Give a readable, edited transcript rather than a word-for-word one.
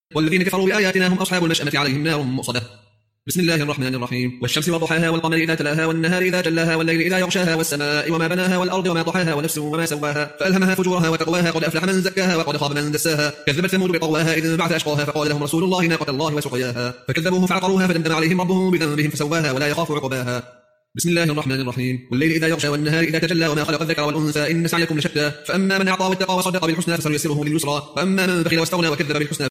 والذين كفروا بآياتنا هم أصحاب المشأمة عليهم نار مؤصدة. بسم الله الرحمن الرحيم. والشمس وضحاها والقمر إذا تلاها والنهار إذا جلاها والليل إذا يغشاها والسماء وما بناها والأرض وما طحاها ونفس وما سواها فألهمها فجورها وتقواها قد أفلح من زكاها وقد خاب من دساها. كذبت ثمود بطغواها إذ بعث أشقاها فقال لهم رسول الله ناقة الله وسقياها فكذبوه فعقروها فدمدم عليهم ربهم بذنبهم فسواها ولا يخاف عقباها. بسم الله الرحمن الرحيم. والليل إذا يغشى والنهار إذا تجلى وما خلق الذكر والأنثى إن سعيكم لشتى فأما من أعطى واتقى وصدق بالحسنى فسنيسره لليسرى وأما من بخل واستغنى وكذب بالحسنى